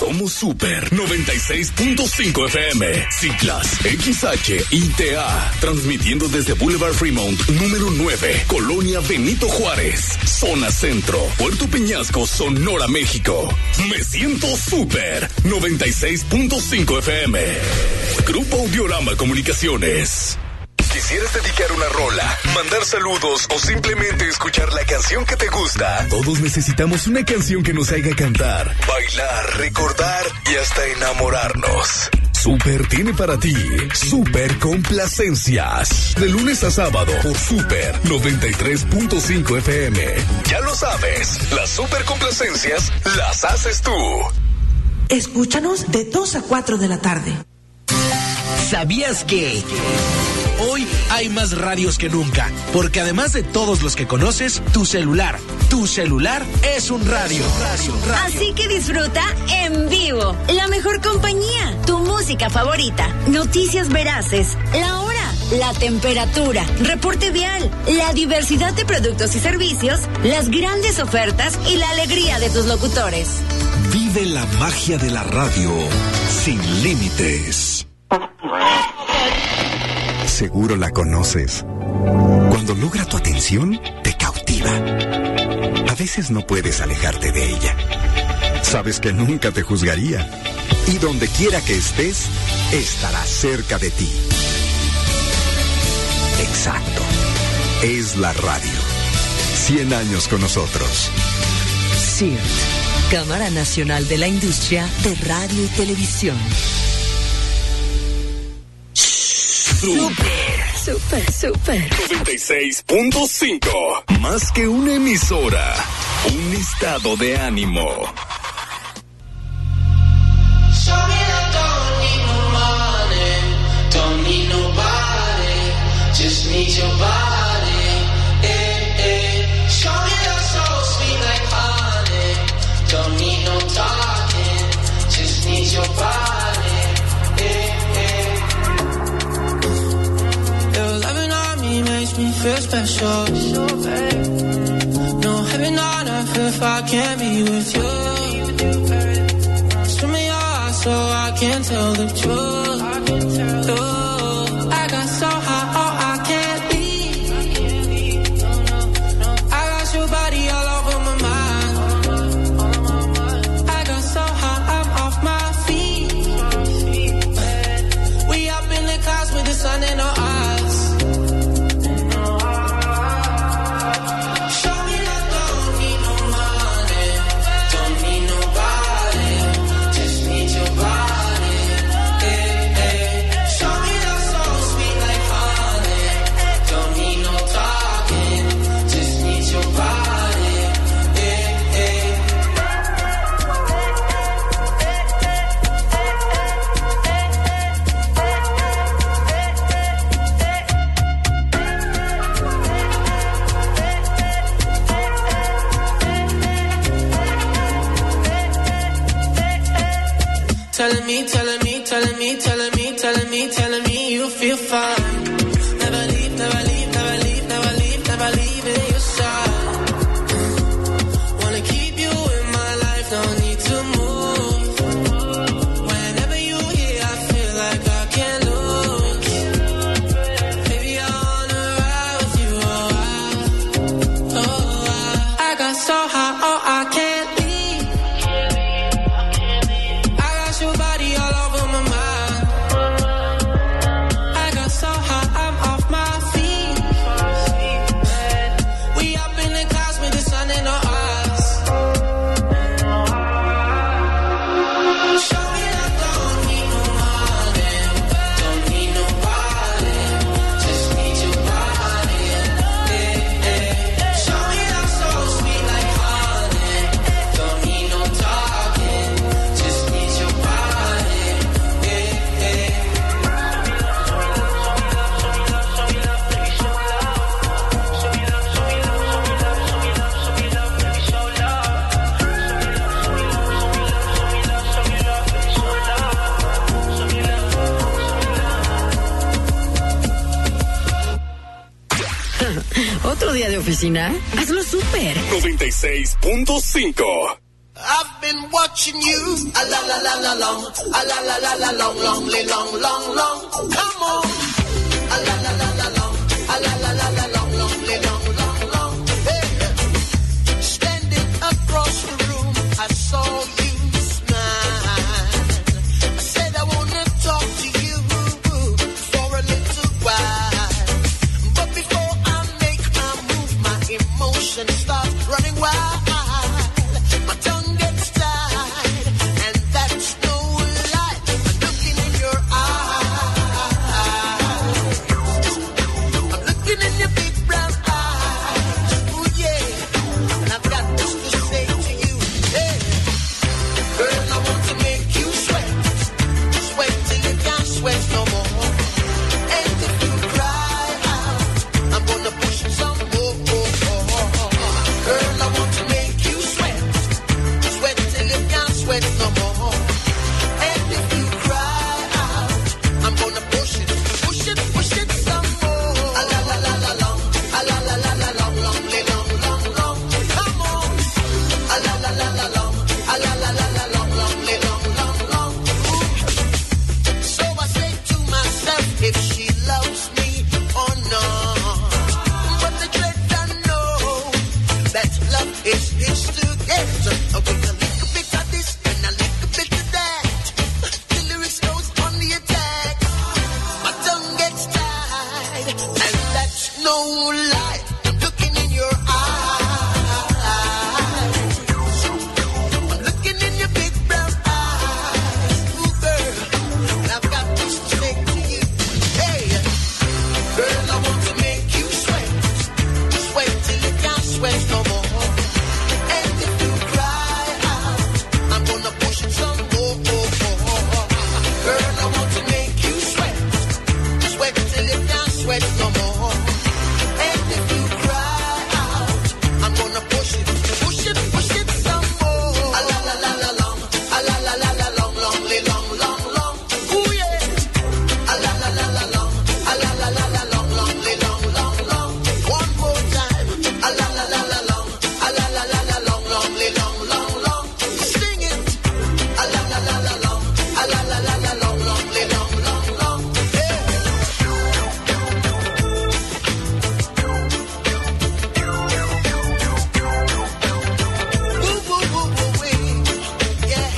Somos Super 96.5 FM, Ciclas, XH, ITA, transmitiendo desde Boulevard Fremont, número 9, Colonia Benito Juárez, Zona Centro, Puerto Peñasco, Sonora, México. Me siento Super 96.5 FM. Grupo Audiorama Comunicaciones. ¿Quisieras dedicar una rola, mandar saludos o simplemente escuchar la canción que te gusta? Todos necesitamos una canción que nos haga cantar, bailar, recordar y hasta enamorarnos. Super tiene para ti Super Complacencias. De lunes a sábado por Super 93.5 FM. Ya lo sabes, las Super Complacencias las haces tú. Escúchanos de 2 a 4 de la tarde. ¿Sabías que hoy hay más radios que nunca? Porque además de todos los que conoces, tu celular es un radio. Así que disfruta en vivo la mejor compañía, tu música favorita, noticias veraces, la hora, la temperatura, reporte vial, la diversidad de productos y servicios, las grandes ofertas y la alegría de tus locutores. Vive la magia de la radio sin límites. Seguro la conoces. Cuando logra tu atención, te cautiva. A veces no puedes alejarte de ella. Sabes que nunca te juzgaría. Y donde quiera que estés, estará cerca de ti. Exacto. Es la radio. 100 años con nosotros. CIRT, Cámara Nacional de la Industria de Radio y Televisión. Super 96.5. Más que una emisora, un estado de ánimo. Don't need nobody, just need your body. Show me that soul sweet like honey. Don't need no talking, just need your body. Your loving on me makes me feel special. No heaven on earth if I can't be with you. Swim in your eyes so I can tell the truth. I got so high, oh, I can't leave. I got your body all over my mind. I got so high, I'm off my feet. We up in the clouds with the sun in our eyes. Show me that don't need no money, don't need nobody, just need your body. Show me that soul sweet like honey. Don't need no talking, just need your body. Telling me, telling me, telling me, telling me, telling me, telling me you feel fine. Never leave, never leave, never leave, never leave, never leave in your side. Wanna keep you in my life, don't need to move. Whenever you here, I feel like I can't lose. Baby, I wanna ride with you, I got so high, oh, I can't leave. I got your body all over my mind. I got so high, I'm off my feet. We up in the clouds with the sun in our eyes. Show me that don't need no money, don't need nobody, just need your body. Show me that soul sweet like honey. Don't need no talking, just need your body. ¿Otro día de oficina? Hazlo súper. 96.5. been watching you. A la la la la long, a la la la la long, long, long, long, long. Come on. A la la la la long, a la la la la long, long, long, long, long. Hey. Standing across the room, I saw you smile. I said I wanna talk to you for a little while. But before I make my move, my emotions start running wild. My tongue gets tied, and that's no lie. I'm looking in your eyes. I'm looking in your big brown eyes. Ooh, yeah. And I've got this to say to you. Hey, girl, I want to make you sweat. Sweat till you can't sweat no more. And if you cry out, I'm gonna push some more. Girl, I want to make you sweat. Sweat till you can't sweat no more. And if you cry out, I'm gonna push it some more. A la la la la long, a la la la la long, long, long, long, long. Come on. A la la la la long, a la la la la long, long, long, long, long. So I say to myself, if she loves me or not. But the dread I know that love is together. With a little bit of this and a little bit of that. The lyrics goes on the attack. My tongue gets tied, and that's no lie. I'm looking in your eyes. I'm looking in your big brown eyes. Ooh, girl, and I've got this to say to you. Hey, girl, I want to make you sweat. Sweat till you can't sweat no more. And if you cry out, I'm gonna push it some more. Girl, I want to make you sweat. Sweat till you can't sweat no more. And if you cry out, I'm gonna push it some more. A la la la la long, a la la la la long, long, long, long, long. Ooh yeah. A la la la la long, a la la la la long, long, long, long, long. One more time. A la la la la long, a la la la la long, long, long, long, long. Sing it. A la la la la long, a la la la la long, long, long, long, long. Yeah. Woo, woo, woo, woo, wee. Yeah.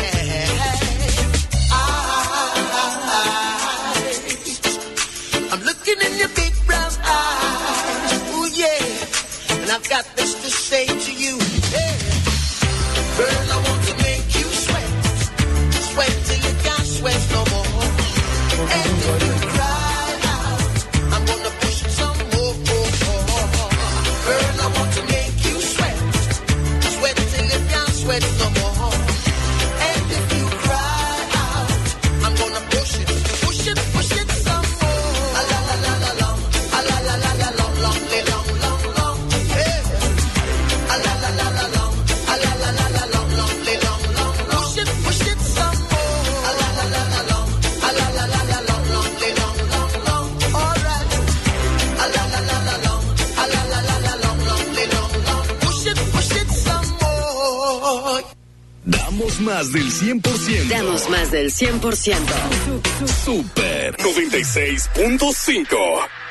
I'm looking in your big brown eyes. Ooh, yeah. And I've got this to say to you. Yeah. Girl, I want to make you sweat. Sweat till you can't sweat no more. And if you cry out, I'm gonna push it some more. Girl, I want to make you sweat. Sweat till you can't sweat no more. And if you cry out, I'm gonna push it some more. A la la la la long, a la la la la long, long, long, long, long. Yeah. A la la la la long, a la la la la long, long, long, long, long. Push it some more. A la la la la long, a la la la la long, long, long, long, long. All right. A la la la la long, a la la la la long, long, long, long. Push it some more. Damos más del 100%. Damos más del 100%. Super 96.5.